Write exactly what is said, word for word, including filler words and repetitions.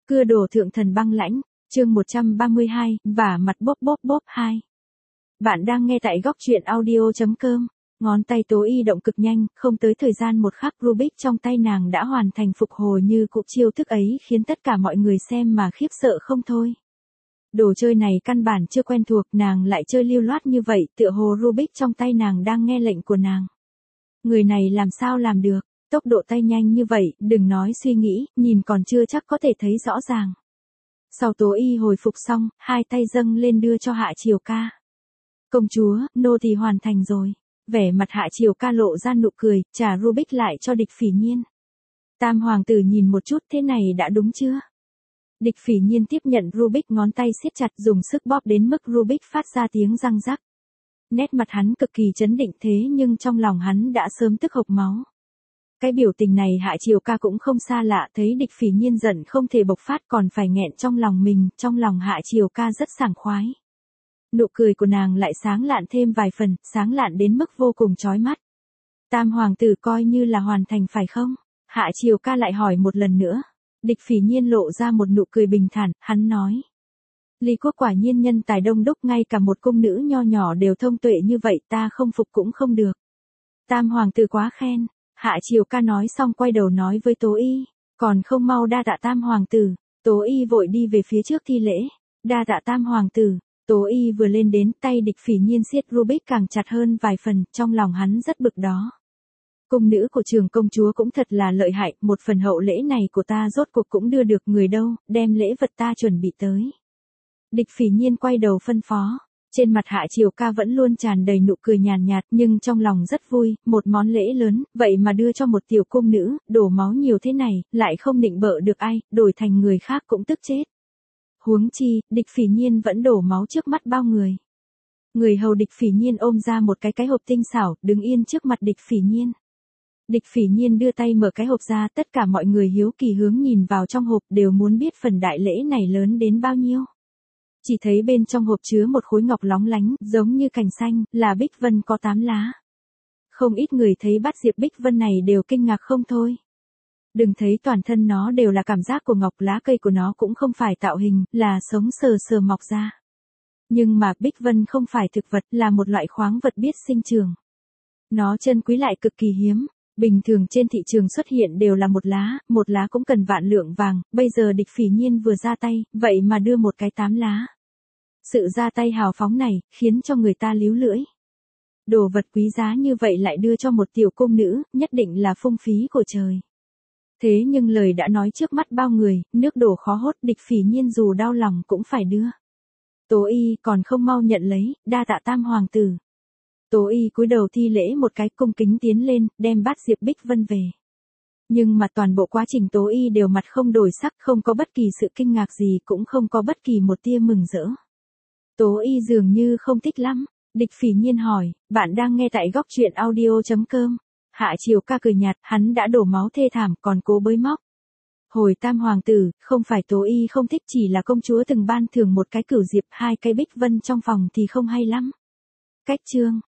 Cưa đồ thượng thần băng lãnh, chương một trăm ba mươi hai, và mặt bốp bốp bốp hai. Bạn đang nghe tại góc truyện audio.com, ngón tay Tố Y động cực nhanh, không tới thời gian một khắc Rubik trong tay nàng đã hoàn thành phục hồi như cục chiêu thức ấy khiến tất cả mọi người xem mà khiếp sợ không thôi. Đồ chơi này căn bản chưa quen thuộc, nàng lại chơi lưu loát như vậy, tựa hồ Rubik trong tay nàng đang nghe lệnh của nàng. Người này làm sao làm được, tốc độ tay nhanh như vậy, đừng nói suy nghĩ, nhìn còn chưa chắc có thể thấy rõ ràng. Sau Tố Y hồi phục xong, hai tay dâng lên đưa cho Hạ Triều Ca. Công chúa, nô tỳ hoàn thành rồi. Vẻ mặt Hạ Triều Ca lộ ra nụ cười, trả Rubik lại cho Địch Phỉ Nhiên. Tam hoàng tử nhìn một chút, thế này đã đúng chưa? Địch Phỉ Nhiên tiếp nhận Rubik, ngón tay siết chặt dùng sức bóp đến mức Rubik phát ra tiếng răng rắc. Nét mặt hắn cực kỳ trấn định thế nhưng trong lòng hắn đã sớm tức hộc máu. Cái biểu tình này Hạ Triều Ca cũng không xa lạ, thấy Địch Phỉ Nhiên giận không thể bộc phát còn phải nghẹn trong lòng mình, trong lòng Hạ Triều Ca rất sảng khoái. Nụ cười của nàng lại sáng lạn thêm vài phần, sáng lạn đến mức vô cùng chói mắt. Tam hoàng tử coi như là hoàn thành phải không? Hạ Triều Ca lại hỏi một lần nữa. Địch Phỉ Nhiên lộ ra một nụ cười bình thản, hắn nói. Lý quốc quả nhiên nhân tài đông đúc, ngay cả một cung nữ nho nhỏ đều thông tuệ như vậy, ta không phục cũng không được. Tam hoàng tử quá khen. Hạ Triều Ca nói xong quay đầu nói với Tố Y, còn không mau đa tạ tam hoàng tử. Tố Y vội đi về phía trước thi lễ, đa tạ tam hoàng tử. Tố Y vừa lên đến, tay Địch Phỉ Nhiên siết Rubik càng chặt hơn vài phần, trong lòng hắn rất bực đó. Cung nữ của Trường công chúa cũng thật là lợi hại, một phần hậu lễ này của ta rốt cuộc cũng đưa được người đâu, đem lễ vật ta chuẩn bị tới. Địch Phỉ Nhiên quay đầu phân phó. Trên mặt Hạ Triều Ca vẫn luôn tràn đầy nụ cười nhàn nhạt, nhưng trong lòng rất vui, một món lễ lớn, vậy mà đưa cho một tiểu cung nữ, đổ máu nhiều thế này, lại không định bợ được ai, đổi thành người khác cũng tức chết. Huống chi, Địch Phỉ Nhiên vẫn đổ máu trước mắt bao người. Người hầu Địch Phỉ Nhiên ôm ra một cái cái hộp tinh xảo, đứng yên trước mặt Địch Phỉ Nhiên. Địch Phỉ Nhiên đưa tay mở cái hộp ra, tất cả mọi người hiếu kỳ hướng nhìn vào trong hộp đều muốn biết phần đại lễ này lớn đến bao nhiêu. Chỉ thấy bên trong hộp chứa một khối ngọc lóng lánh, giống như cành xanh, là bích vân có tám lá. Không ít người thấy bắt diệp bích vân này đều kinh ngạc không thôi. Đừng thấy toàn thân nó đều là cảm giác của ngọc, lá cây của nó cũng không phải tạo hình, là sống sờ sờ mọc ra. Nhưng mà bích vân không phải thực vật, là một loại khoáng vật biết sinh trưởng. Nó chân quý lại cực kỳ hiếm. Bình thường trên thị trường xuất hiện đều là một lá, một lá cũng cần vạn lượng vàng, bây giờ Địch Phỉ Nhiên vừa ra tay, vậy mà đưa một cái tám lá. Sự ra tay hào phóng này, khiến cho người ta líu lưỡi. Đồ vật quý giá như vậy lại đưa cho một tiểu cung nữ, nhất định là phung phí của trời. Thế nhưng lời đã nói trước mắt bao người, nước đổ khó hốt, Địch Phỉ Nhiên dù đau lòng cũng phải đưa. Tố Y còn không mau nhận lấy, đa tạ tam hoàng tử. Tố Y cúi đầu thi lễ một cái, cung kính tiến lên, đem bát diệp bích vân về. Nhưng mà toàn bộ quá trình Tố Y đều mặt không đổi sắc, không có bất kỳ sự kinh ngạc gì, cũng không có bất kỳ một tia mừng rỡ. Tố Y dường như không thích lắm. Địch Phỉ Nhiên hỏi, bạn đang nghe tại góc truyện audio.com. Hạ Triều Ca cười nhạt, hắn đã đổ máu thê thảm, còn cố bới móc. Hồi tam hoàng tử, không phải Tố Y không thích, chỉ là công chúa từng ban thưởng một cái cửu diệp, hai cái bích vân trong phòng thì không hay lắm. Cách chương.